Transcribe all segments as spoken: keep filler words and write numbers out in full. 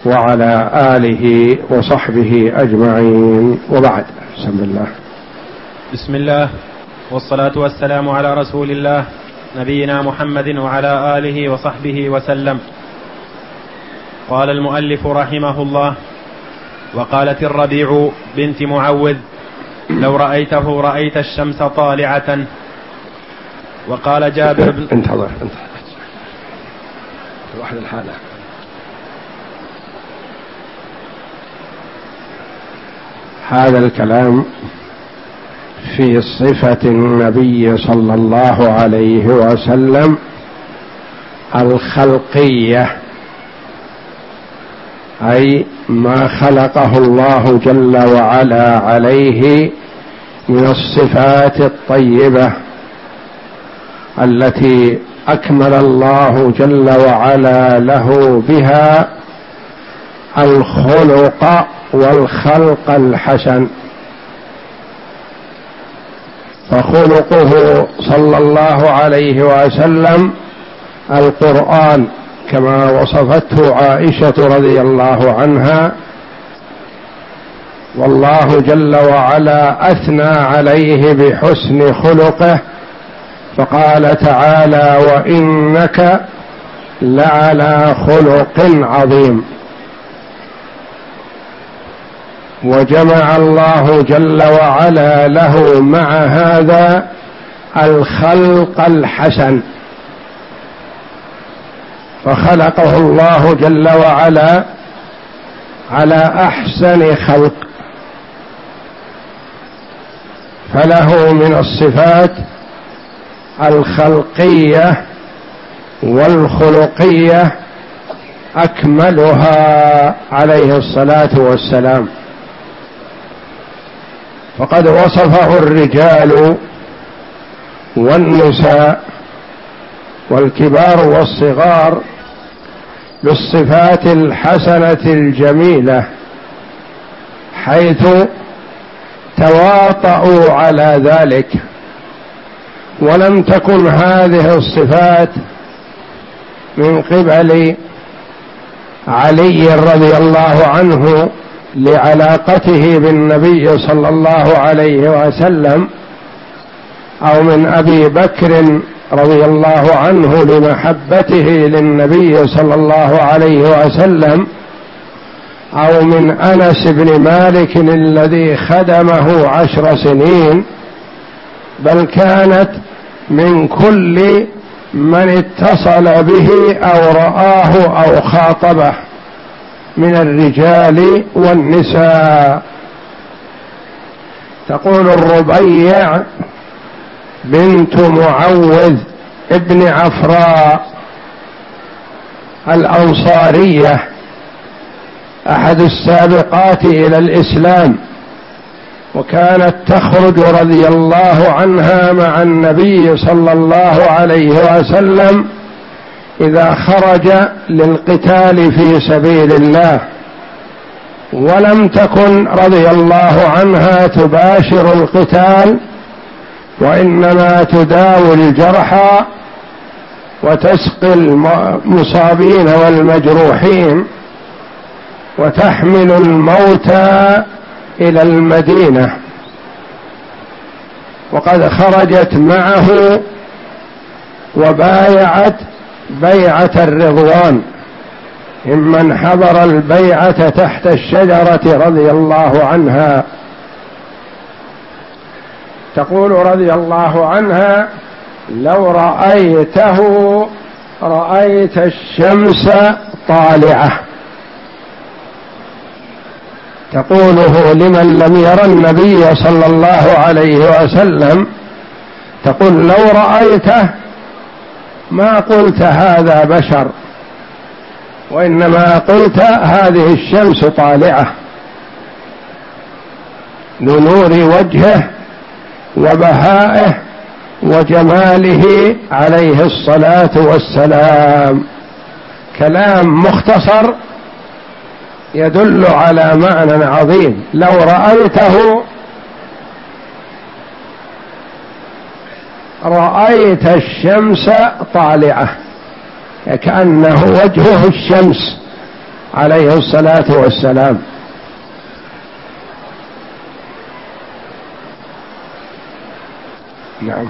وعلى آله وصحبه أجمعين، وبعد. بسم الله. بسم الله والصلاة والسلام على رسول الله نبينا محمد وعلى آله وصحبه وسلم. قال المؤلف رحمه الله: وقالت الربيع بنت معوذ: لو رأيته رأيت الشمس طالعة. وقال جابر بن انتظر انتظر واحد الحالة. هذا الكلام في صفة النبي صلى الله عليه وسلم الخلقية، أي ما خلقه الله جل وعلا عليه من الصفات الطيبة التي أكمل الله جل وعلا له بها الخلق والخلق الحسن. فخلقه صلى الله عليه وسلم القرآن كما وصفته عائشة رضي الله عنها، والله جل وعلا أثنى عليه بحسن خلقه، فقال تعالى: وإنك لعلى خلق عظيم. وجمع الله جل وعلا له مع هذا الخلق الحسن، فخلقه الله جل وعلا على أحسن خلق، فله من الصفات الخلقية والخلقية أكملها عليه الصلاة والسلام. فقد وصفه الرجال والنساء والكبار والصغار بالصفات الحسنة الجميلة، حيث تواطؤوا على ذلك. ولم تكن هذه الصفات من قبل علي رضي الله عنه لعلاقته بالنبي صلى الله عليه وسلم، أو من أبي بكر رضي الله عنه لمحبته للنبي صلى الله عليه وسلم، أو من أنس بن مالك الذي خدمه عشر سنين، بل كانت من كل من اتصل به أو رآه أو خاطبه من الرجال والنساء. تقول الربيع بنت معوذ ابن عفراء الأنصارية، أحد السابقات إلى الإسلام، وكانت تخرج رضي الله عنها مع النبي صلى الله عليه وسلم إذا خرج للقتال في سبيل الله، ولم تكن رضي الله عنها تباشر القتال، وإنما تداوي الجرحى وتسقي المصابين والمجروحين وتحمل الموتى إلى المدينة. وقد خرجت معه وبايعت بيعة الرضوان، ممن حضر البيعة تحت الشجرة رضي الله عنها. تقول رضي الله عنها: لو رأيته رأيت الشمس طالعة. تقوله لمن لم ير النبي صلى الله عليه وسلم، تقول: لو رأيته ما قلت هذا بشر، وإنما قلت هذه الشمس طالعة، لنور وجهه وبهائه وجماله عليه الصلاة والسلام. كلام مختصر يدل على معنى عظيم. لو رأيته رأيت الشمس طالعة، كأنه وجهه الشمس عليه الصلاة والسلام. نعم.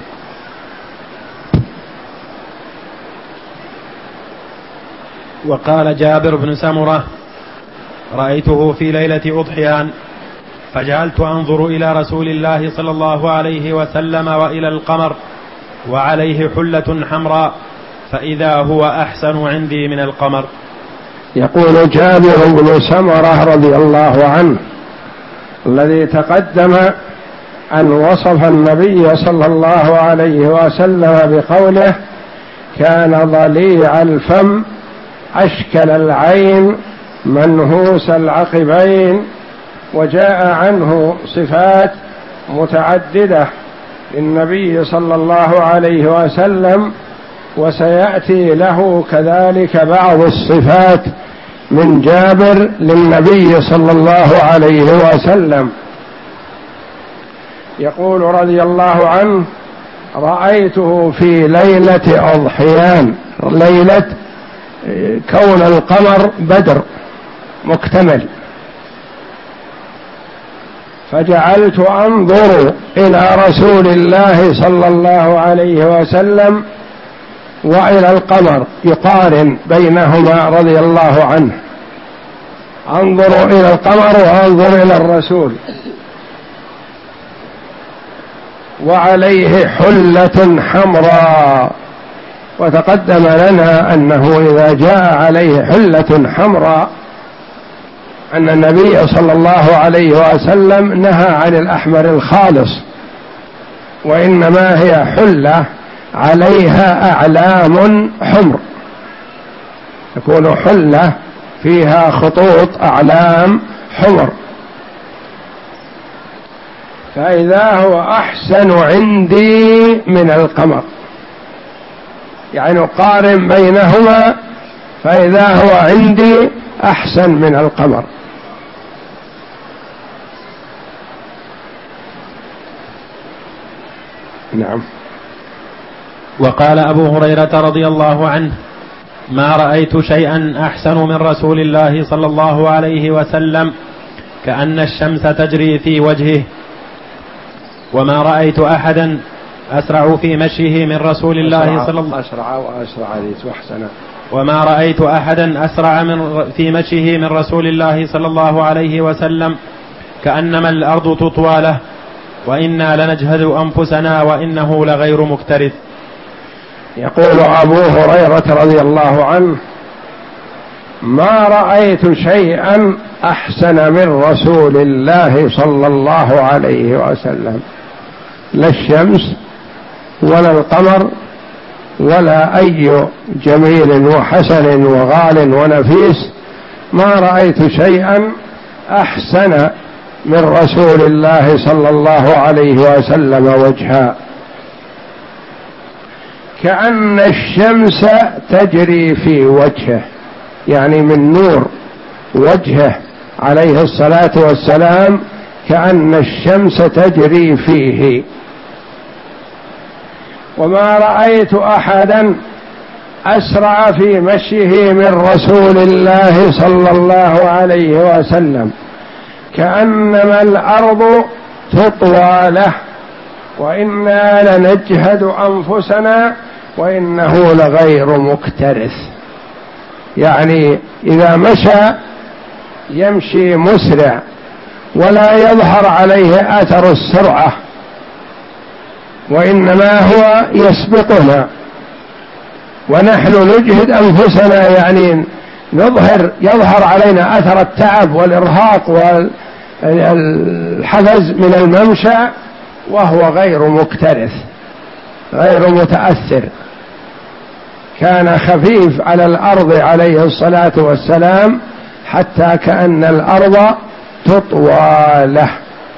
وقال جابر بن سمرة: رأيته في ليلة أضحيان فجعلت أنظر إلى رسول الله صلى الله عليه وسلم وإلى القمر وعليه حلة حمراء فإذا هو أحسن عندي من القمر. يقول جابر بن سمرة رضي الله عنه الذي تقدم أن وصف النبي صلى الله عليه وسلم بقوله: كان ضليع الفم أشكل العين منهوس العقبين، وجاء عنه صفات متعددة للنبي صلى الله عليه وسلم، وسيأتي له كذلك بعض الصفات من جابر للنبي صلى الله عليه وسلم. يقول رضي الله عنه: رأيته في ليلة أضحيان، ليلة كون القمر بدر مكتمل، فجعلت أنظر إلى رسول الله صلى الله عليه وسلم وإلى القمر، يقارن بينهما رضي الله عنه، أنظر إلى القمر وأنظر إلى الرسول، وعليه حلة حمراء. وتقدم لنا أنه إذا جاء عليه حلة حمراء أن النبي صلى الله عليه وسلم نهى عن الأحمر الخالص، وإنما هي حلة عليها أعلام حمر، تكون حلة فيها خطوط أعلام حمر، فإذا هو أحسن عندي من القمر، يعني قارن بينهما فإذا هو عندي أحسن من القمر. نعم. وقال أبو هريرة رضي الله عنه: ما رأيت شيئا أحسن من رسول الله صلى الله عليه وسلم كأن الشمس تجري في وجهه، وما رأيت أحدا أسرع في مشيه من رسول الله صلى الله عليه وسلم أسرع وأسرع وأحسن وما رأيت أحدا أسرع من في مشيه من رسول الله صلى الله عليه وسلم كأنما الأرض تطوى له وإنا لنجهد أنفسنا وإنه لغير مكترث. يقول أبو هريرة رضي الله عنه: ما رأيت شيئا أحسن من رسول الله صلى الله عليه وسلم، لا الشمس ولا القمر ولا أي جميل وحسن وغال ونفيس، ما رأيت شيئا أحسن من رسول الله صلى الله عليه وسلم وجها، كأن الشمس تجري في وجهه، يعني من نور وجهه عليه الصلاة والسلام كأن الشمس تجري فيه. وما رأيت أحدا أسرع في مشيه من رسول الله صلى الله عليه وسلم كأنما الأرض تطوى له وإنا لنجهد أنفسنا وإنه لغير مكترث، يعني إذا مشى يمشي مسرع ولا يظهر عليه أثر السرعة، وإنما هو يسبقنا ونحن نجهد أنفسنا، يعني نظهر يظهر علينا أثر التعب والإرهاق والحفز من الممشى، وهو غير مكترث غير متأثر. كان خفيف على الأرض عليه الصلاة والسلام حتى كأن الأرض تطوى له.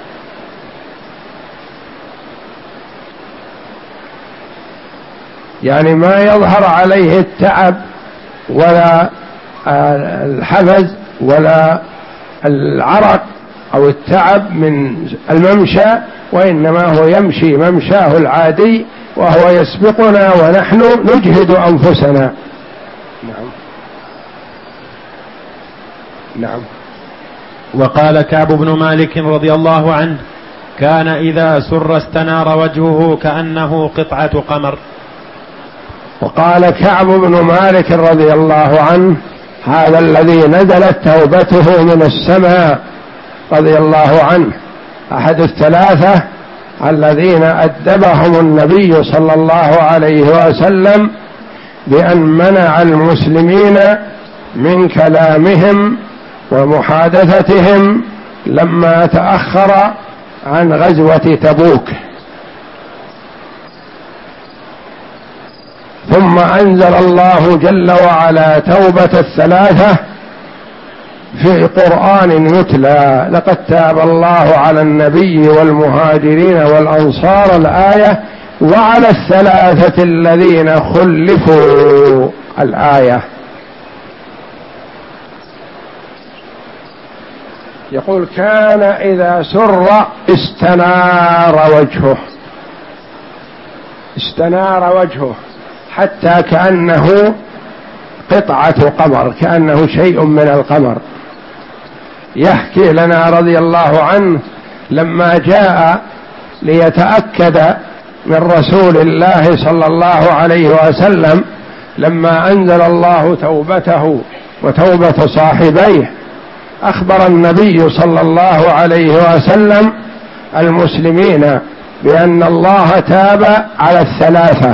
يعني ما يظهر عليه التعب ولا الحفز ولا العرق أو التعب من الممشى، وإنما هو يمشي ممشاه العادي وهو يسبقنا ونحن نجهد أنفسنا. نعم. نعم. وقال كعب بن مالك رضي الله عنه: كان إذا سر استنار وجهه كأنه قطعة قمر. وقال كعب بن مالك رضي الله عنه: هذا الذي نزلت توبته من السماء رضي الله عنه، أحد الثلاثة الذين أدبهم النبي صلى الله عليه وسلم بأن منع المسلمين من كلامهم ومحادثتهم لما تأخر عن غزوة تبوك. ثم أنزل الله جل وعلا توبة الثلاثة في قرآن يتلى: لقد تاب الله على النبي والمهاجرين والأنصار، الآية، وعلى الثلاثة الذين خلفوا، الآية. يقول: كان إذا سر استنار وجهه، استنار وجهه حتى كأنه قطعة قمر، كأنه شيء من القمر. يحكي لنا رضي الله عنه لما جاء ليتأكد من رسول الله صلى الله عليه وسلم لما أنزل الله توبته وتوبة صاحبيه، أخبر النبي صلى الله عليه وسلم المسلمين بأن الله تاب على الثلاثة،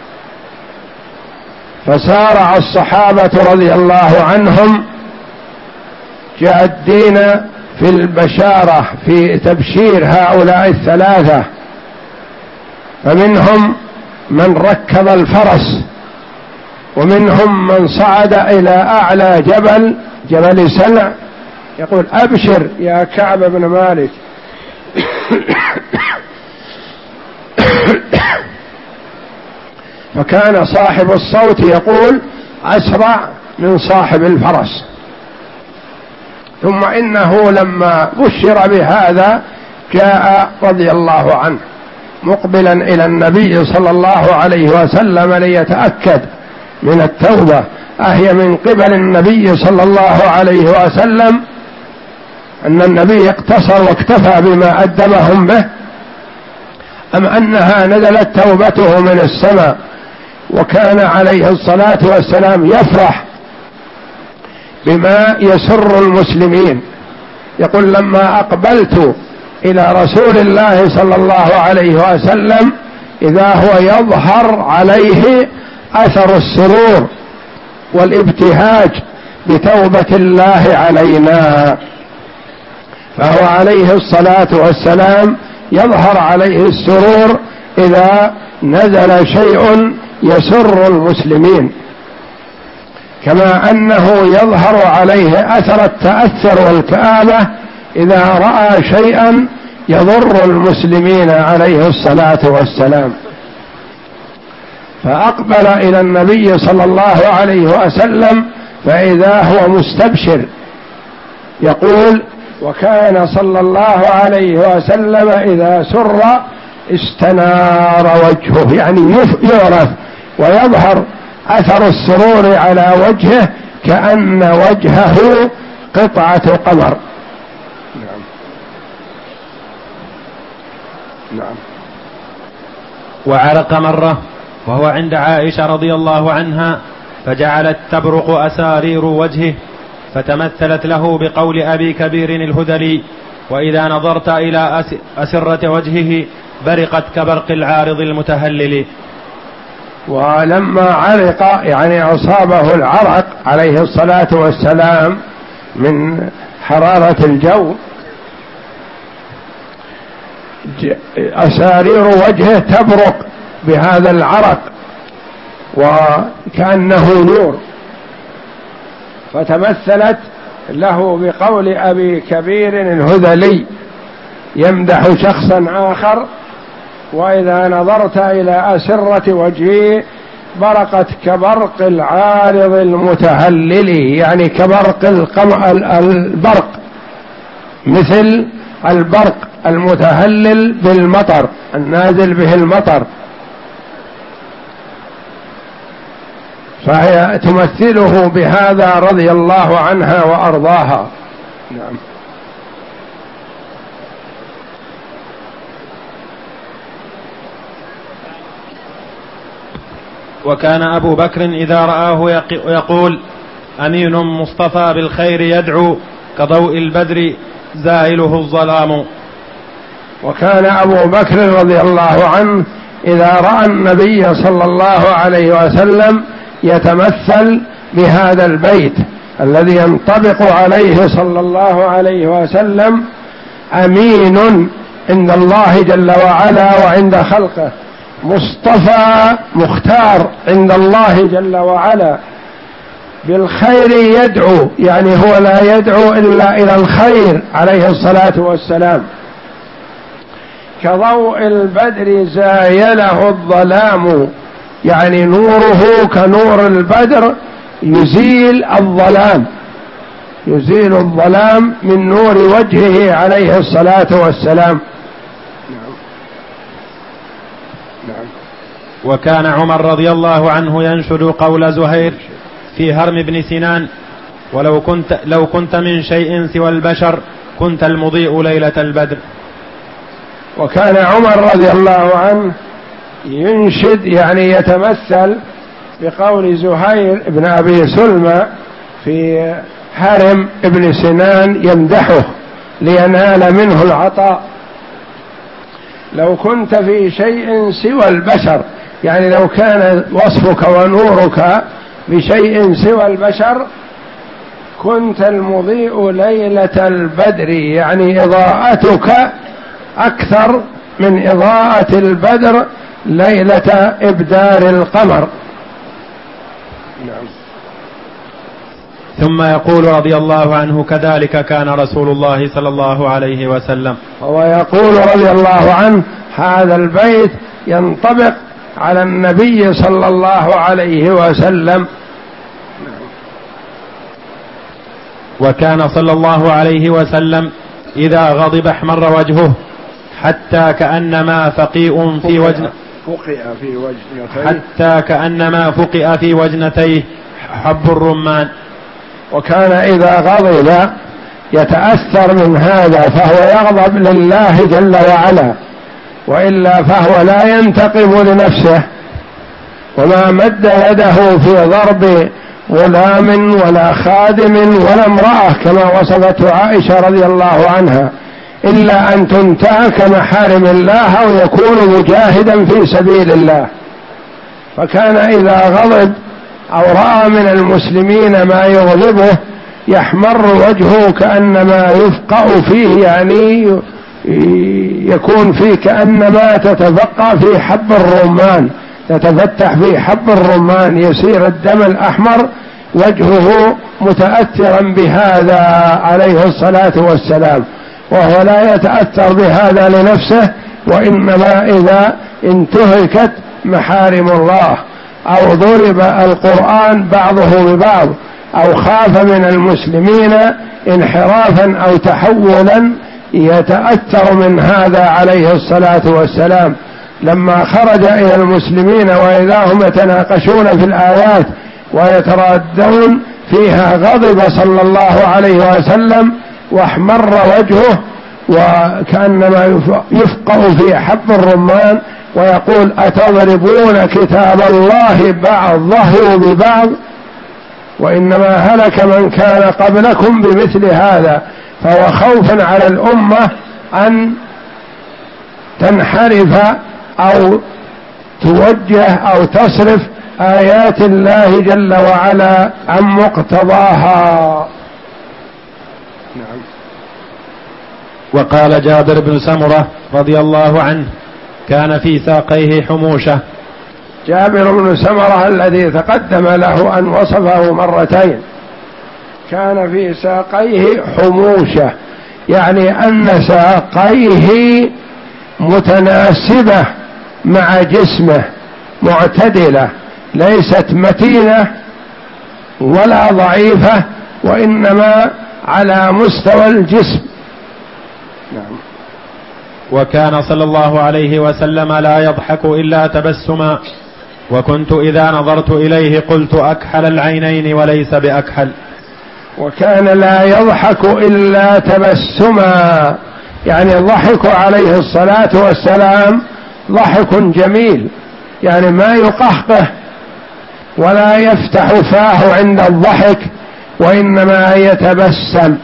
فسارع الصحابة رضي الله عنهم جادين في البشارة في تبشير هؤلاء الثلاثة، فمنهم من ركب الفرس، ومنهم من صعد إلى أعلى جبل جبل سلع، يقول: أبشر يا كعب بن مالك. فكان صاحب الصوت يقول: أسرع من صاحب الفرس. ثم إنه لما بشر بهذا جاء رضي الله عنه مقبلا إلى النبي صلى الله عليه وسلم ليتأكد من التوبة، أهي من قبل النبي صلى الله عليه وسلم أن النبي اقتصر واكتفى بما أدبهم به، أم أنها نزلت توبته من السماء. وكان عليه الصلاة والسلام يفرح بما يسر المسلمين. يقول: لما أقبلت إلى رسول الله صلى الله عليه وسلم إذا هو يظهر عليه أثر السرور والابتهاج بتوبة الله علينا. فهو عليه الصلاة والسلام يظهر عليه السرور إذا نزل شيء يسر المسلمين، كما أنه يظهر عليه أثر التأثر والكآبة إذا رأى شيئا يضر المسلمين عليه الصلاة والسلام. فأقبل إلى النبي صلى الله عليه وسلم فإذا هو مستبشر، يقول: وكان صلى الله عليه وسلم إذا سر استنار وجهه، يعني يعرف ويظهر أثر السرور على وجهه كأن وجهه قطعة قمر. نعم. نعم. وعرق مرة وهو عند عائشة رضي الله عنها، فجعلت تبرق أسارير وجهه، فتمثلت له بقول أبي كبير الهذلي: وإذا نظرت إلى أسرة وجهه برقت كبرق العارض المتهلل. ولما عرق يعني أصابه العرق عليه الصلاة والسلام من حرارة الجو، أسارير وجهه تبرق بهذا العرق وكأنه نور، فتمثلت له بقول أبي كبير الهذلي يمدح شخصا آخر: وإذا نظرت إلى أسرة وجهه برقت كبرق العارض المتهلل، يعني كبرق البرق، مثل البرق المتهلل بالمطر النازل به المطر. فهي تمثله بهذا رضي الله عنها وأرضاها. نعم. وكان أبو بكر إذا رآه يقول أمين مصطفى بالخير يدعو كضوء البدر زائله الظلام. وكان أبو بكر رضي الله عنه إذا رأى النبي صلى الله عليه وسلم يتمثل بهذا البيت الذي ينطبق عليه صلى الله عليه وسلم: أمين عند الله جل وعلا وعند خلقه، مصطفى مختار عند الله جل وعلا، بالخير يدعو، يعني هو لا يدعو إلا إلى الخير عليه الصلاة والسلام، كضوء البدر زايله الظلام، يعني نوره كنور البدر يزيل الظلام، يزيل الظلام من نور وجهه عليه الصلاة والسلام. نعم. نعم. وكان عمر رضي الله عنه ينشد قول زهير في هرم بن سنان: ولو كنت لو كنت من شيء سوى البشر كنت المضيء ليلة البدر. وكان عمر رضي الله عنه ينشد، يعني يتمثل بقول زهير بن أبي سلمى في هرم ابن سنان يمدحه لينال منه العطاء: لو كنت في شيء سوى البشر، يعني لو كان وصفك ونورك بشيء سوى البشر كنت المضيء ليلة البدر، يعني إضاءتك أكثر من إضاءة البدر ليلة إبدار القمر. نعم. ثم يقول رضي الله عنه: كذلك كان رسول الله صلى الله عليه وسلم. هو يقول رضي الله عنه هذا البيت ينطبق على النبي صلى الله عليه وسلم. وكان صلى الله عليه وسلم إذا غضب احمر وجهه حتى كأنما فقيء في وجن فقئ في وجنتيه حتى كأنما فقئ في وجنتيه حب الرمان. وكان إذا غضب يتأثر من هذا فهو يغضب لله جل وعلا، وإلا فهو لا ينتقم لنفسه، وما مد يده في ضرب غلام ولا خادم ولا امرأة كما وصفته عائشة رضي الله عنها، إلا أن تنتهك محارم الله أو يكون مجاهدا في سبيل الله. فكان إذا غضب أو رأى من المسلمين ما يغضبه يحمر وجهه كأنما يفقأ فيه، يعني يكون فيه كأنما تتفقع في حب الرمان، تتفتح في حب الرمان، يسير الدم الأحمر، وجهه متأثرا بهذا عليه الصلاة والسلام، وهو لا يتأثر بهذا لنفسه، وإنما إذا انتهكت محارم الله أو ضرب القرآن بعضه ببعض أو خاف من المسلمين انحرافا أو تحولا يتأثر من هذا عليه الصلاة والسلام. لما خرج إلى المسلمين وإذا هم يتناقشون في الآيات ويترادون فيها غضب صلى الله عليه وسلم واحمر وجهه وكأنما يفقأ في حب الرمان، ويقول: أتضربون كتاب الله بعضه ببعض، وإنما هلك من كان قبلكم بمثل هذا. فهو خوفا على الأمة أن تنحرف أو توجه أو تصرف آيات الله جل وعلا عن مقتضاها. نعم. وقال جابر بن سمرة رضي الله عنه: كان في ساقيه حموشة. جابر بن سمرة الذي تقدم له أن وصفه مرتين، كان في ساقيه حموشة، يعني أن ساقيه متناسبة مع جسمه، معتدلة، ليست متينة ولا ضعيفة، وإنما على مستوى الجسم. نعم. وكان صلى الله عليه وسلم لا يضحك إلا تبسما وكنت إذا نظرت إليه قلت أكحل العينين وليس بأكحل. وكان لا يضحك إلا تبسما، يعني ضحك عليه الصلاة والسلام ضحك جميل، يعني ما يقهقه ولا يفتح فاه عند الضحك، وإنما يتبسم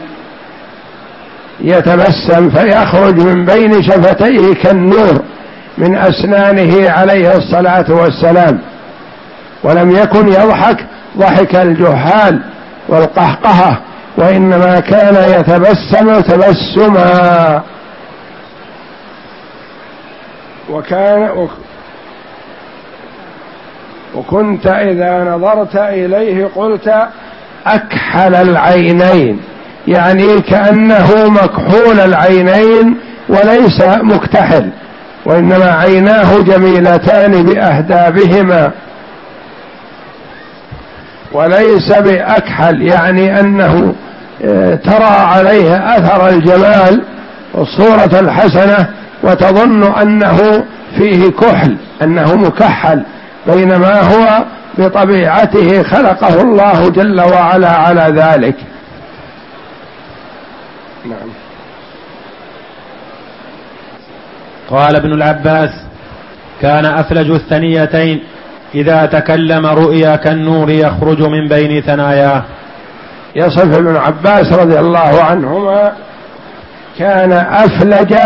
يتبسم فيخرج من بين شفتيه كالنور من أسنانه عليه الصلاة والسلام. ولم يكن يضحك ضحك الجهال والقهقهة، وإنما كان يتبسم تبسما. وكان وكنت إذا نظرت إليه قلت أكحل العينين، يعني كأنه مكحول العينين وليس مكتحل، وإنما عيناه جميلتان بأهدابهما، وليس بأكحل، يعني أنه ترى عليه أثر الجمال والصورة الحسنة وتظن أنه فيه كحل، أنه مكحل، بينما هو بطبيعته خلقه الله جل وعلا على ذلك. نعم. قال ابن العباس: كان أفلج الثنيتين إذا تكلم رؤيا كالنور يخرج من بين ثناياه. يصف ابن عباس رضي الله عنهما كان أفلج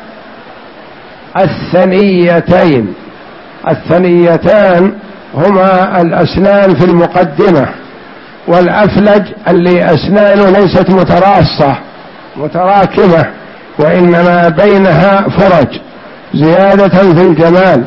الثنيتين. الثنيتان هما الأسنان في المقدمة، والأفلج اللي أسنانه ليست متراصة متراكمة، وإنما بينها فرج زيادة في الجمال.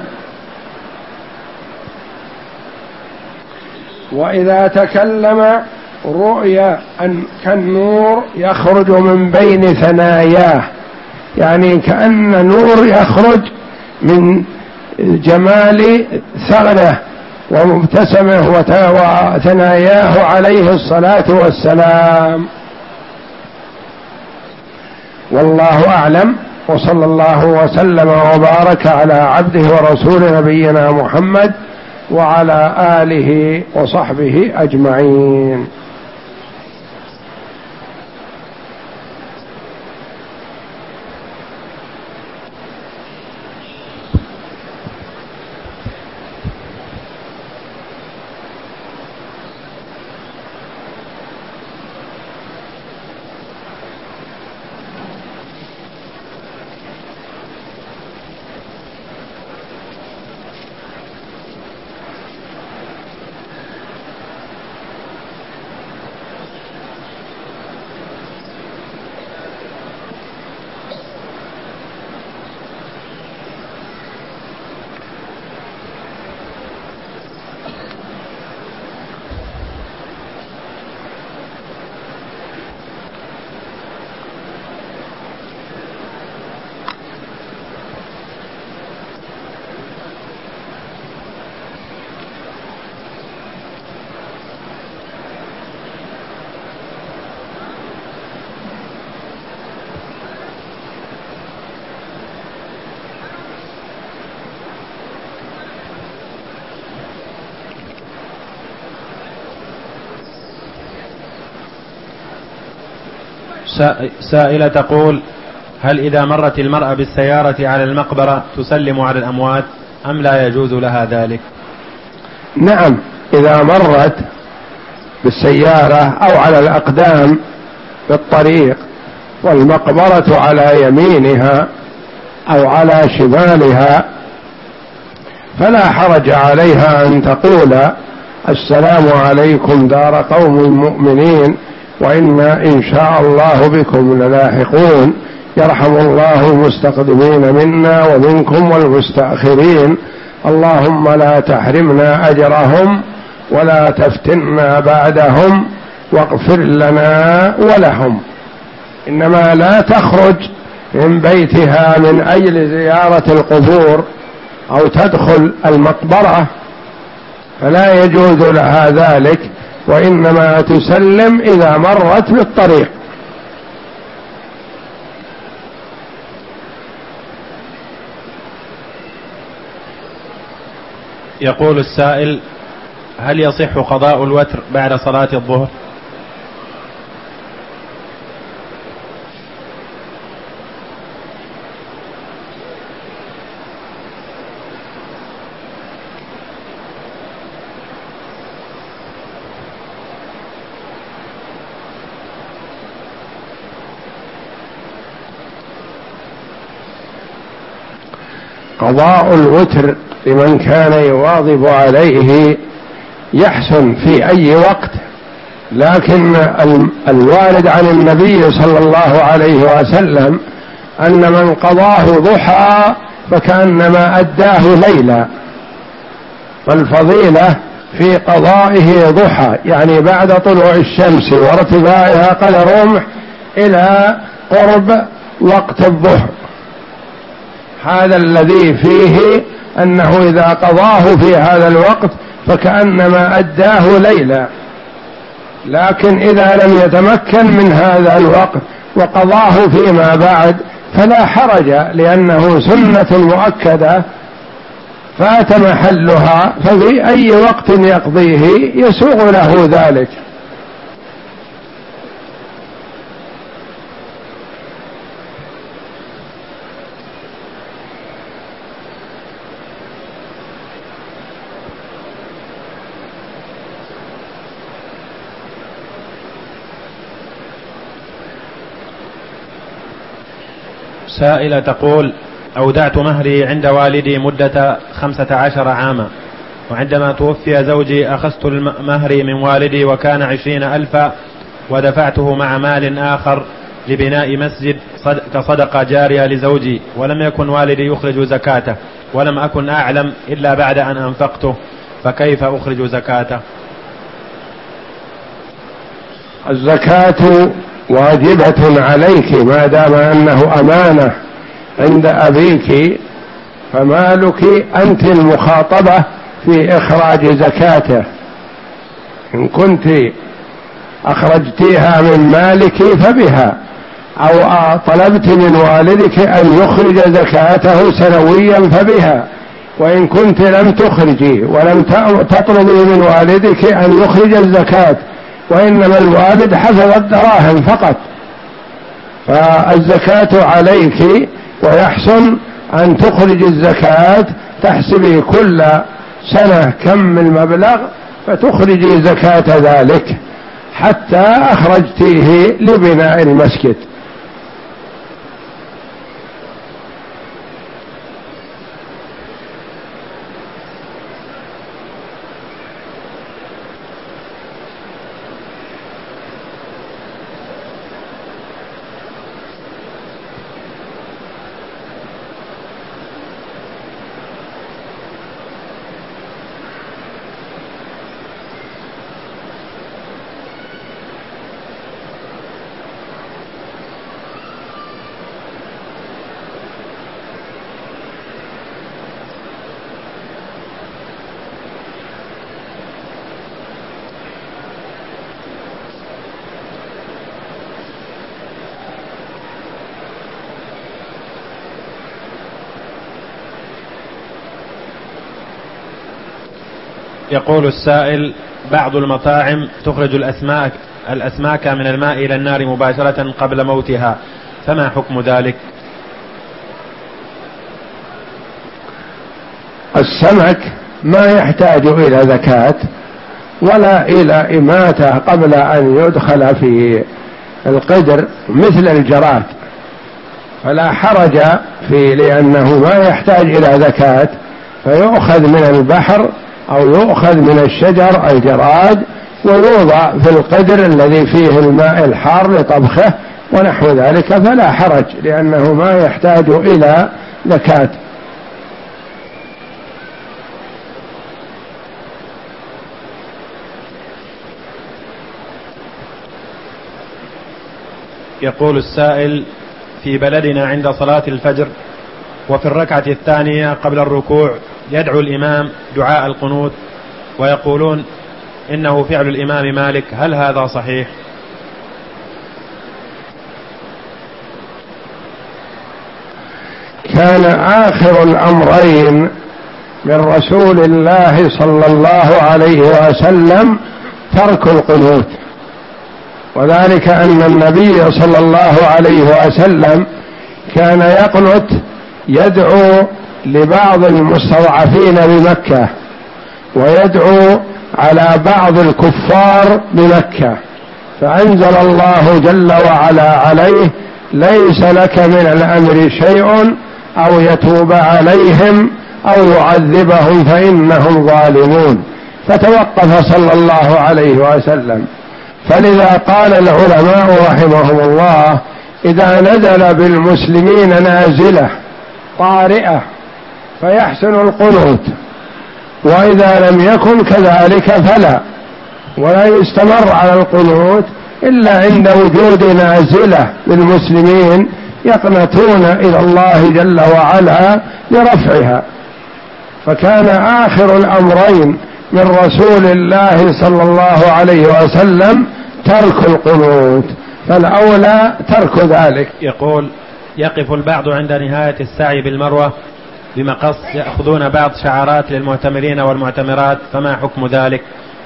وإذا تكلم رؤيا أن كالنور يخرج من بين ثناياه، يعني كأن نور يخرج من جمال ثغره ومبتسمه وثناياه عليه الصلاة والسلام. والله أعلم، وصلى الله وسلم وبارك على عبده ورسول نبينا محمد وعلى آله وصحبه أجمعين. سائلة تقول: هل إذا مرت المرأة بالسيارة على المقبرة تسلم على الأموات أم لا يجوز لها ذلك؟ نعم، إذا مرت بالسيارة أو على الأقدام بالطريق والمقبرة على يمينها أو على شمالها فلا حرج عليها أن تقول: السلام عليكم دار قوم مؤمنين وإنا إن شاء الله بكم للاحقون، يرحم الله المستقدمين منا ومنكم والمستأخرين، اللهم لا تحرمنا أجرهم ولا تفتنا بعدهم واغفر لنا ولهم. إنما لا تخرج من بيتها من أجل زيارة القبور أو تدخل المقبرة، فلا يجوز لها ذلك، وإنما تسلم إذا مرت بالطريق. يقول السائل: هل يصح قضاء الوتر بعد صلاة الظهر؟ قضاء الوتر لمن كان يواظب عليه يحسن في أي وقت، لكن الوارد عن النبي صلى الله عليه وسلم أن من قضاه ضحى فكأنما أداه ليلا، فالفضيلة في قضائه ضحى، يعني بعد طلوع الشمس وارتفاعها قدر رمح إلى قرب وقت الظهر. هذا الذي فيه أنه إذا قضاه في هذا الوقت فكأنما أداه ليلا، لكن إذا لم يتمكن من هذا الوقت وقضاه فيما بعد فلا حرج، لأنه سنة مؤكدة فات محلها، ففي أي وقت يقضيه يسوغ له ذلك. سائلة تقول: أودعت مهري عند والدي مدة خمسة عشر عاما، وعندما توفي زوجي أخذت مهري من والدي وكان عشرين ألفا، ودفعته مع مال آخر لبناء مسجد كصدقة جارية لزوجي، ولم يكن والدي يخرج زكاته، ولم أكن أعلم إلا بعد أن أنفقته، فكيف أخرج زكاته؟ الزكاة واجبة عليك ما دام أنه أمانة عند أبيك، فمالك أنت المخاطبة في إخراج زكاته. إن كنت أخرجتيها من مالك فبها، أو طلبت من والدك أن يخرج زكاته سنويا فبها، وإن كنت لم تخرجي ولم تطلبي من والدك أن يخرج الزكاة، وإنما الوالد حفظ الدراهم فقط، فالزكاة عليك، ويحسن أن تخرج الزكاة تحسبي كل سنة كم المبلغ فتخرجي زكاة ذلك حتى أخرجتيه لبناء المسجد. يقول السائل: بعض المطاعم تخرج الأسماك, الأسماك من الماء إلى النار مباشرة قبل موتها، فما حكم ذلك؟ السمك ما يحتاج إلى زكاة ولا إلى إماتة قبل أن يدخل في القدر مثل الجراد، فلا حرج فيه، لأنه ما يحتاج إلى زكاة، فيؤخذ من البحر أو يؤخذ من الشجر الجراد ويوضع في القدر الذي فيه الماء الحار لطبخه ونحو ذلك، فلا حرج، لأنه ما يحتاج إلى زكاة. يقول السائل: في بلدنا عند صلاة الفجر وفي الركعة الثانية قبل الركوع يدعو الإمام دعاء القنوت، ويقولون إنه فعل الإمام مالك، هل هذا صحيح؟ كان آخر الأمرين من رسول الله صلى الله عليه وسلم ترك القنوت، وذلك أن النبي صلى الله عليه وسلم كان يقنت يدعو لبعض المستضعفين بمكة ويدعو على بعض الكفار بمكة، فأنزل الله جل وعلا عليه: ليس لك من الأمر شيء أو يتوب عليهم أو يعذبهم فإنهم ظالمون، فتوقف صلى الله عليه وسلم. فلذا قال العلماء رحمهم الله: إذا نزل بالمسلمين نازلة طارئة فيحسن القنوت، وإذا لم يكن كذلك فلا، ولا يستمر على القنوت إلا عند وجود نازلة للمسلمين يقنتون إلى الله جل وعلا لرفعها. فكان آخر الأمرين من رسول الله صلى الله عليه وسلم ترك القنوت، فالأولى ترك ذلك. يقول: يقف البعض عند نهاية السعي بالمروة بمقص يأخذون بعض شعارات للمعتمرين والمعتمرات، فما حكم ذلك؟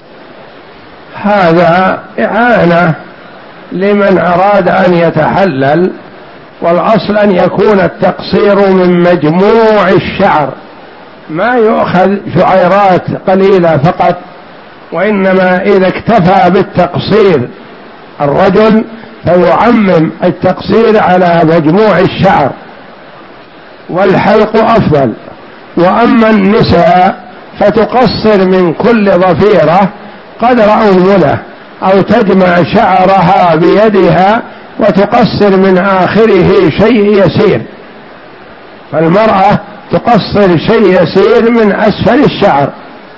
هذا إعانة لمن أراد أن يتحلل، والأصل أن يكون التقصير من مجموع الشعر، ما يؤخذ شعيرات قليلة فقط، وإنما إذا اكتفى بالتقصير الرجل فيعمم التقصير على مجموع الشعر، والحلق أفضل. وأما النساء فتقصر من كل ضفيرة قدر أنملة، أو تجمع شعرها بيدها وتقصر من آخره شيء يسير، فالمرأة تقصر شيء يسير من أسفل الشعر،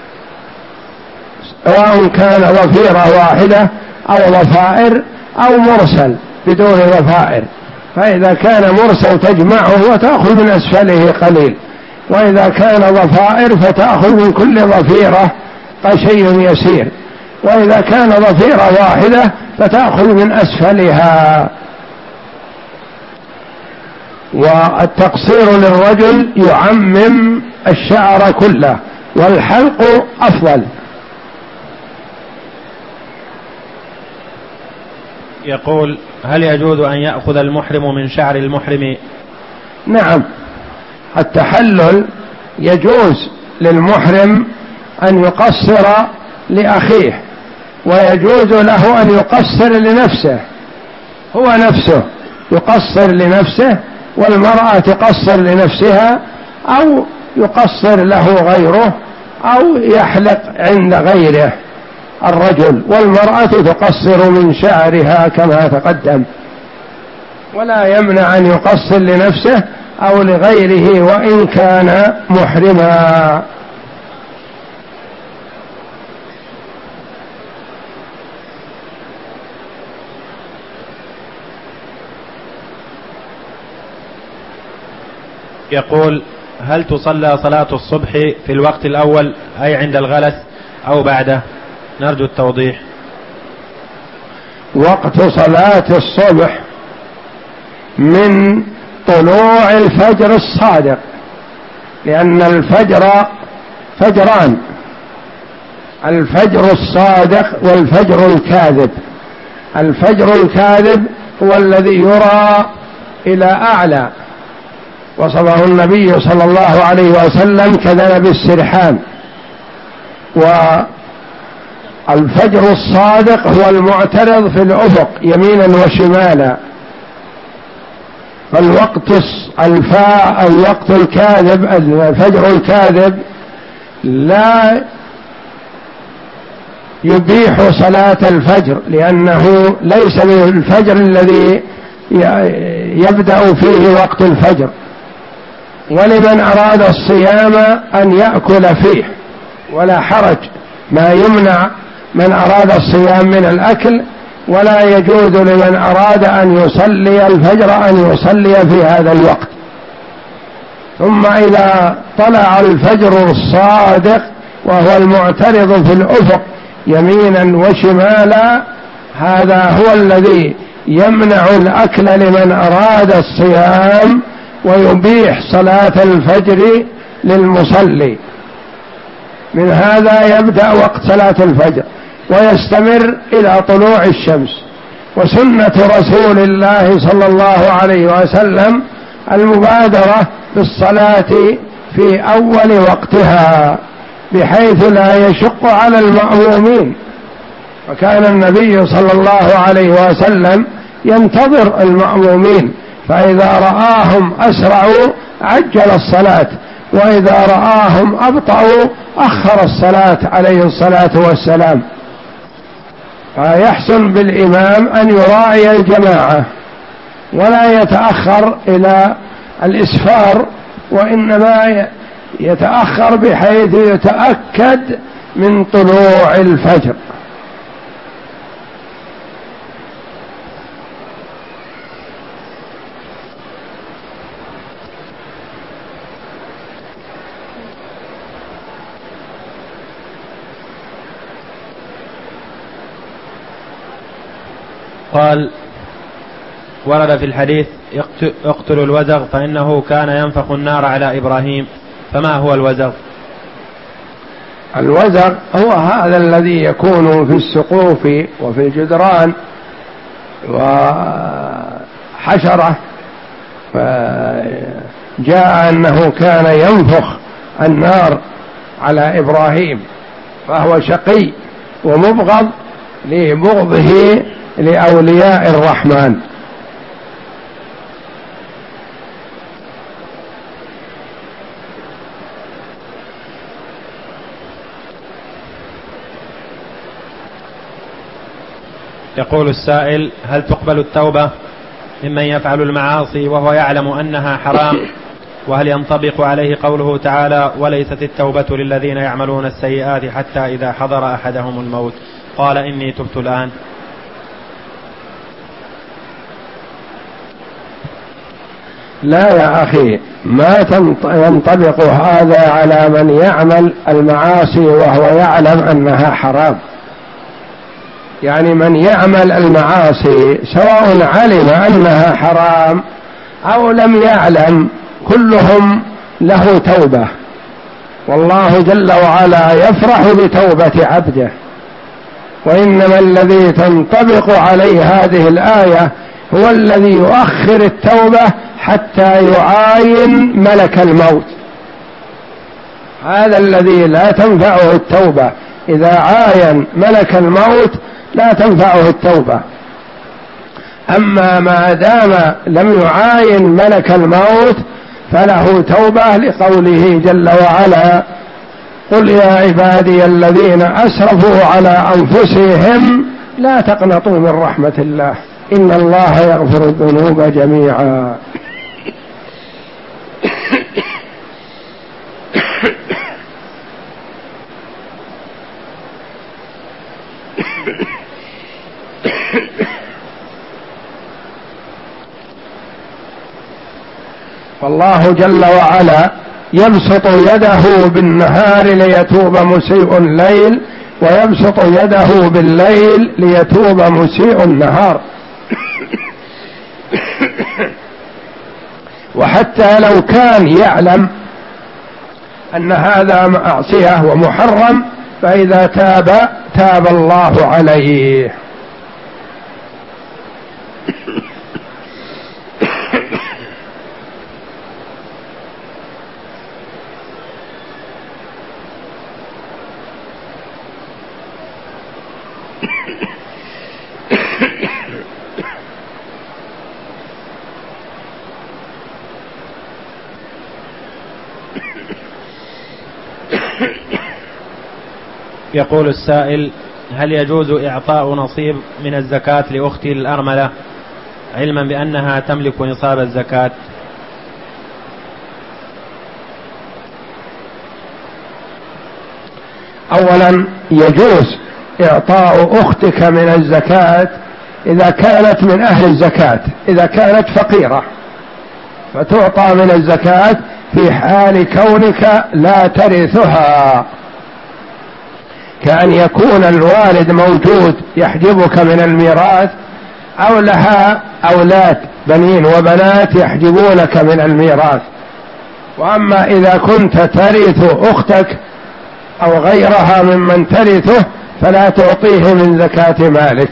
سواء كان ضفيرة واحدة أو ضفائر أو مرسل بدون ضفائر. فإذا كان مرسل تجمعه وتأخذ من أسفله قليل، وإذا كان ضفائر فتأخذ من كل ضفيرة شيء يسير، وإذا كان ضفيرة واحدة فتأخذ من أسفلها. والتقصير للرجل يعمم الشعر كله، والحلق أفضل. يقول: هل يجوز أن يأخذ المحرم من شعر المحرم؟ نعم، التحلل يجوز للمحرم أن يقصر لأخيه، ويجوز له أن يقصر لنفسه، هو نفسه يقصر لنفسه، والمرأة تقصر لنفسها، أو يقصر له غيره، أو يحلق عند غيره الرجل، والمرأة تقصر من شعرها كما تقدم، ولا يمنع أن يقصر لنفسه أو لغيره وإن كان محرما. يقول: هل تصلى صلاة الصبح في الوقت الأول أي عند الغلس أو بعده؟ نرجو التوضيح. وقت صلاة الصبح من طلوع الفجر الصادق، لأن الفجر فجران: الفجر الصادق والفجر الكاذب. الفجر الكاذب هو الذي يرى إلى أعلى، وصفه النبي صلى الله عليه وسلم كذنب السرحان. والفجر الصادق هو المعترض في الأفق يمينا وشمالا. فالوقت الفاء الوقت الكاذب، الفجر الكاذب لا يبيح صلاة الفجر، لأنه ليس من الفجر الذي يبدأ فيه وقت الفجر. ولمن أراد الصيام أن يأكل فيه ولا حرج، ما يمنع من أراد الصيام من الأكل، ولا يجوز لمن أراد أن يصلي الفجر أن يصلي في هذا الوقت. ثم إذا طلع الفجر الصادق وهو المعترض في الأفق يمينا وشمالا، هذا هو الذي يمنع الأكل لمن أراد الصيام ويبيح صلاة الفجر للمصلي. من هذا يبدأ وقت صلاة الفجر ويستمر إلى طلوع الشمس. وسنة رسول الله صلى الله عليه وسلم المبادرة بالصلاة في أول وقتها بحيث لا يشق على المأمومين، وكان النبي صلى الله عليه وسلم ينتظر المأمومين، فإذا رآهم أسرعوا عجل الصلاة، وإذا رآهم أبطأوا أخر الصلاة عليه الصلاة والسلام. فيحسن بالإمام أن يراعي الجماعة ولا يتأخر إلى الإسفار، وإنما يتأخر بحيث يتأكد من طلوع الفجر. قال: ورد في الحديث: اقتلوا الوزغ فإنه كان ينفخ النار على إبراهيم، فما هو الوزغ؟ الوزغ هو هذا الذي يكون في السقوف وفي الجدران وحشرة، فجاء أنه كان ينفخ النار على إبراهيم، فهو شقي ومبغض لبغضه لأولياء الرحمن. يقول السائل: هل تقبل التوبة ممن يفعل المعاصي وهو يعلم أنها حرام؟ وهل ينطبق عليه قوله تعالى: وليست التوبة للذين يعملون السيئات حتى إذا حضر أحدهم الموت قال إني تبت الآن؟ لا يا أخي، ما ينطبق هذا على من يعمل المعاصي وهو يعلم أنها حرام. يعني من يعمل المعاصي سواء علم أنها حرام أو لم يعلم كلهم له توبة، والله جل وعلا يفرح بتوبة عبده. وإنما الذي تنطبق عليه هذه الآية هو الذي يؤخر التوبة حتى يعاين ملك الموت، هذا الذي لا تنفعه التوبة. إذا عاين ملك الموت لا تنفعه التوبة. أما ما دام لم يعاين ملك الموت فله توبة، لقوله جل وعلا: قل يا عبادي الذين أسرفوا على أنفسهم لا تقنطوا من رحمة الله إن الله يغفر الذنوب جميعا. والله جل وعلا يبسط يده بالنهار ليتوب مسيء الليل، ويبسط يده بالليل ليتوب مسيء النهار. وحتى لو كان يعلم أن هذا معصية ومحرم فإذا تاب تاب الله عليه. يقول السائل: هل يجوز إعطاء نصيب من الزكاة لأختي الأرملة علما بأنها تملك نصاب الزكاة؟ أولا يجوز إعطاء أختك من الزكاة إذا كانت من أهل الزكاة، إذا كانت فقيرة فتعطى من الزكاة في حال كونك لا ترثها، كأن يكون الوالد موجود يحجبك من الميراث، أو لها أولاد بنين وبنات يحجبونك من الميراث. وأما إذا كنت ترث أختك أو غيرها ممن ترثه فلا تعطيه من زكاة مالك.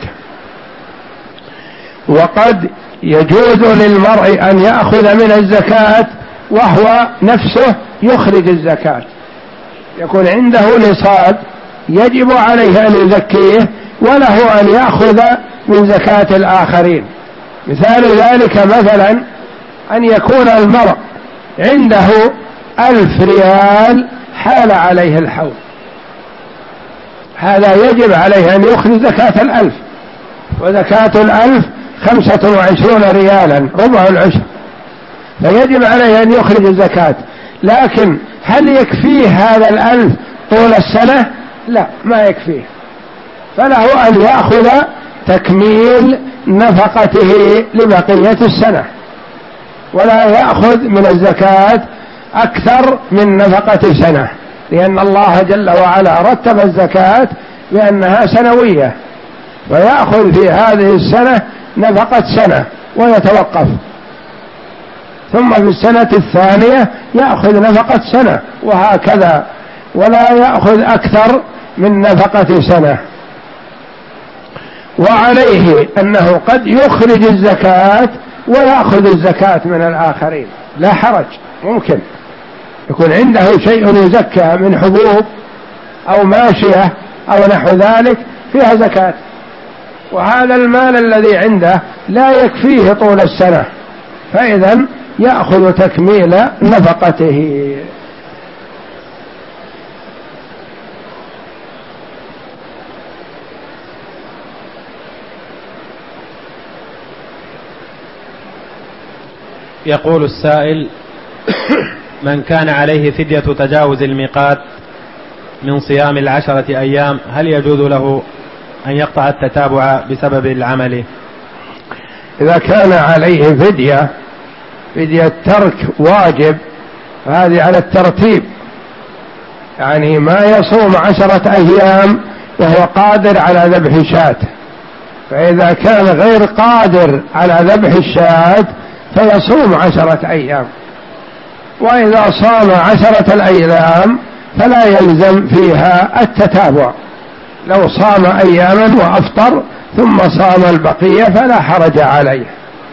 وقد يجوز للمرء أن يأخذ من الزكاة وهو نفسه يخرج الزكاة، يكون عنده نصاب يجب عليه أن يزكيه وله أن يأخذ من زكاة الآخرين. مثال ذلك مثلا أن يكون المرء عنده ألف ريال حال عليه الحول، هذا يجب عليه أن يخرج زكاة الألف، وزكاة الألف خمسة وعشرون ريالا ربع العشر، فيجب عليه أن يخرج الزكاة. لكن هل يكفيه هذا الألف طول السنة؟ لا، ما يكفيه، فله أن يأخذ تكميل نفقته لبقية السنة، ولا يأخذ من الزكاة أكثر من نفقة سنة، لأن الله جل وعلا رتب الزكاة بأنها سنوية، ويأخذ في هذه السنة نفقة سنة ويتوقف، ثم في السنة الثانية يأخذ نفقة سنة، وهكذا، ولا يأخذ أكثر من نفقة سنة. وعليه أنه قد يخرج الزكاة ويأخذ الزكاة من الآخرين، لا حرج، ممكن يكون عنده شيء يزكى من حبوب أو ماشية أو نحو ذلك فيها زكاة، وهذا المال الذي عنده لا يكفيه طول السنة، فإذا يأخذ تكميل نفقته. يقول السائل: من كان عليه فدية تجاوز الميقات من صيام العشرة أيام هل يجوز له أن يقطع التتابع بسبب العمل؟ إذا كان عليه فدية فدية ترك واجب هذه على الترتيب، يعني ما يصوم عشرة أيام وهو قادر على ذبح شاة، فإذا كان غير قادر على ذبح الشاة فيصوم عشرة أيام، وإذا صام عشرة الأيام فلا يلزم فيها التتابع، لو صام أياما وأفطر ثم صام البقية فلا حرج عليه.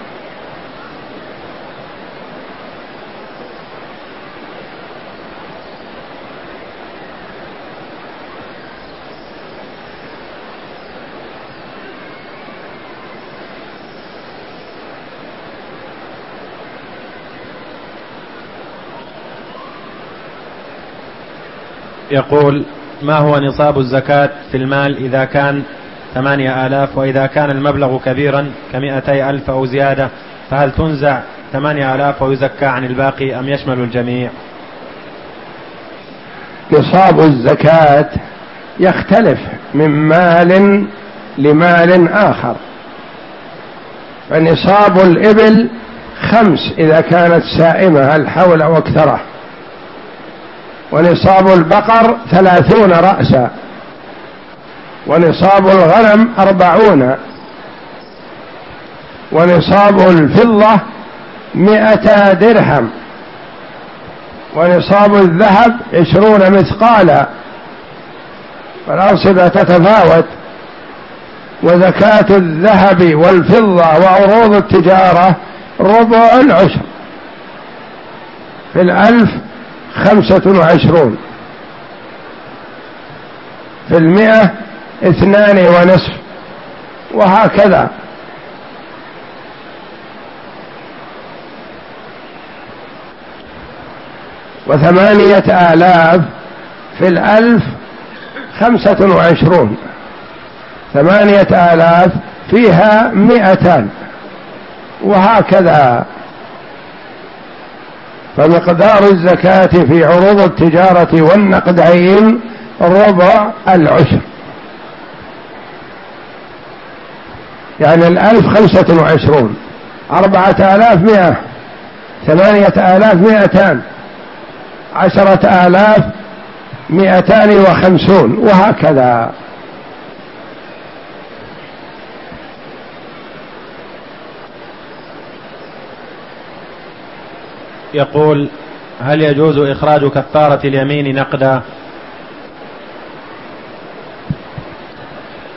يقول: ما هو نصاب الزكاة في المال إذا كان ثمانية آلاف، وإذا كان المبلغ كبيرا كمئتي ألف أو زيادة، فهل تنزع ثمانية آلاف ويزكى عن الباقي أم يشمل الجميع؟ نصاب الزكاة يختلف من مال لمال آخر، فنصاب الإبل خمس إذا كانت سائمة الحول أو أكثره، ونصاب البقر ثلاثون رأسا، ونصاب الغنم أربعون، ونصاب الفضة مئة درهم، ونصاب الذهب عشرون مثقالا، والأرصدة تتفاوت. وزكاة الذهب والفضة وعروض التجارة ربع العشر، في الألف خمسة وعشرون، في المئة اثنان ونصف، وهكذا. وثمانية آلاف في الألف خمسة وعشرون، ثمانية آلاف فيها مئتان، وهكذا. فمقدار الزكاة في عروض التجارة والنقدين ربع العشر، يعني الألف خمسة وعشرون، أربعة آلاف مئة، ثمانية آلاف مئتان، عشرة آلاف مئتان وخمسون، وهكذا. يقول: هل يجوز إخراج كفارة اليمين نقدا؟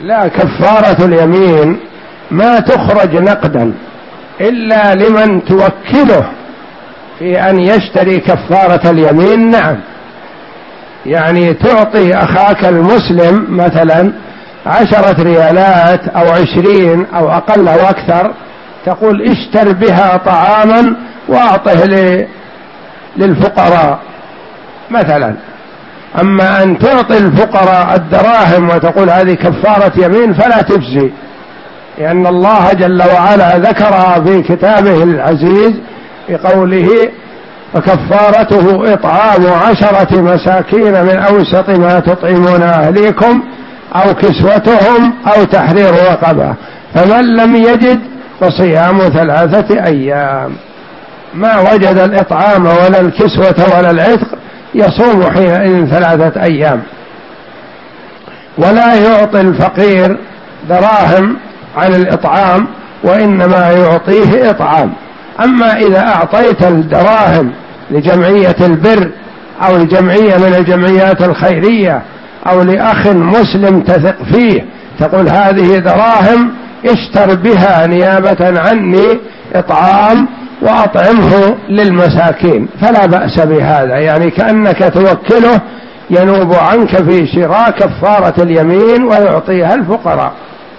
لا، كفارة اليمين ما تخرج نقدا إلا لمن توكله في أن يشتري كفارة اليمين. نعم، يعني تعطي أخاك المسلم مثلا عشرة ريالات أو عشرين أو أقل أو أكثر، تقول اشتر بها طعاما وأعطه للفقراء مثلا. أما أن تعطي الفقراء الدراهم وتقول هذه كفارة يمين فلا تجزي، لأن الله جل وعلا ذكرها في كتابه العزيز بقوله فكفارته إطعام عشرة مساكين من أوسط ما تطعمون أهليكم أو كسوتهم أو تحرير رقبة، فمن لم يجد فصيام ثلاثة أيام. ما وجد الإطعام ولا الكسوة ولا العتق يصوم حينئذ ثلاثة أيام. ولا يعطي الفقير دراهم عن الإطعام، وإنما يعطيه إطعام. أما إذا أعطيت الدراهم لجمعية البر أو الجمعية من الجمعيات الخيرية أو لأخ مسلم تثق فيه، تقول هذه دراهم اشتر بها نيابة عني إطعام وأطعمه للمساكين، فلا بأس بهذا، يعني كأنك توكله ينوب عنك في شراء كفارة اليمين ويعطيها الفقراء.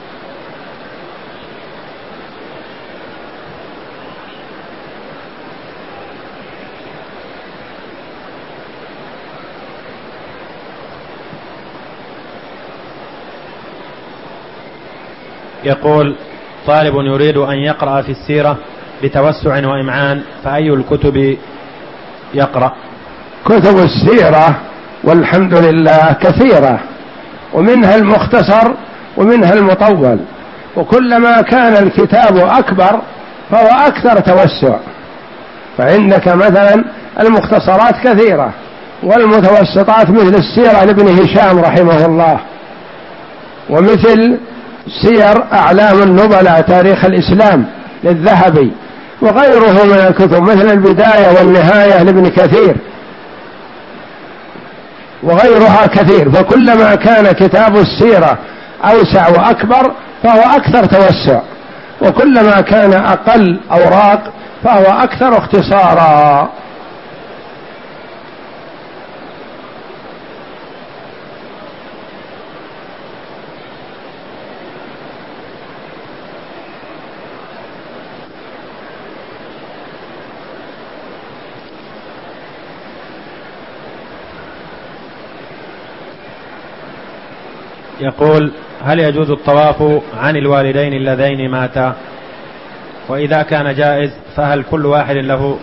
يقول طالب يريد أن يقرأ في السيرة بتوسع وإمعان، فأي الكتب يقرأ؟ كتب السيرة والحمد لله كثيرة، ومنها المختصر ومنها المطول، وكلما كان الكتاب أكبر فهو أكثر توسع. فعندك مثلا المختصرات كثيرة، والمتوسطات مثل السيرة لابن هشام رحمه الله، ومثل سير أعلام النبلاء تاريخ الإسلام للذهبي، وغيره من الكتب مثل البداية والنهاية لابن كثير وغيرها كثير. فكلما كان كتاب السيرة أوسع وأكبر فهو أكثر توسع، وكلما كان أقل أوراق فهو أكثر اختصارا. يقول هل يجوز الطواف عن الوالدين اللذين ماتا؟ وإذا كان جائز فهل كل واحد له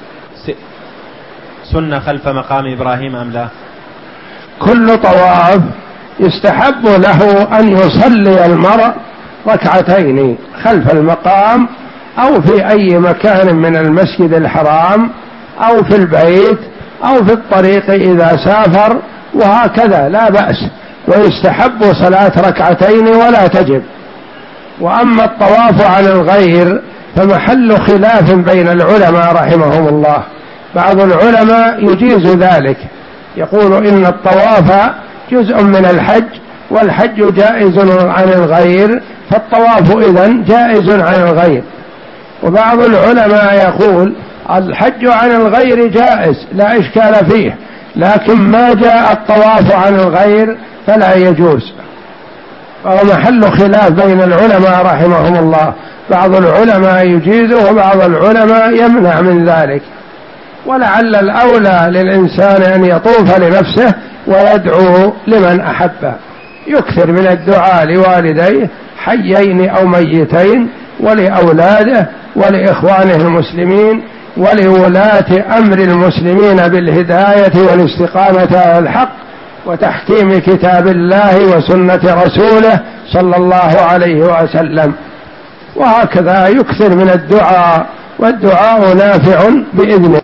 سنة خلف مقام إبراهيم أم لا؟ كل طواف يستحب له أن يصلي المرء ركعتين خلف المقام أو في أي مكان من المسجد الحرام أو في البيت أو في الطريق إذا سافر، وهكذا لا بأس، ويستحب صلاة ركعتين ولا تجب. وأما الطواف عن الغير فمحل خلاف بين العلماء رحمهم الله. بعض العلماء يجيز ذلك، يقول إن الطواف جزء من الحج والحج جائز عن الغير، فالطواف إذن جائز عن الغير. وبعض العلماء يقول الحج عن الغير جائز لا إشكال فيه، لكن ما جاء الطواف عن الغير فلا يجوز. فهو محل خلاف بين العلماء رحمهم الله، بعض العلماء يجيزه وبعض العلماء يمنع من ذلك. ولعل الأولى للإنسان أن يطوف لنفسه ويدعو لمن أحبه، يكثر من الدعاء لوالديه حيين أو ميتين ولأولاده ولإخوانه المسلمين ولولاة أمر المسلمين بالهداية والاستقامة على الحق وتحكيم كتاب الله وسنة رسوله صلى الله عليه وسلم. وهكذا يكثر من الدعاء، والدعاء نافع بإذنه.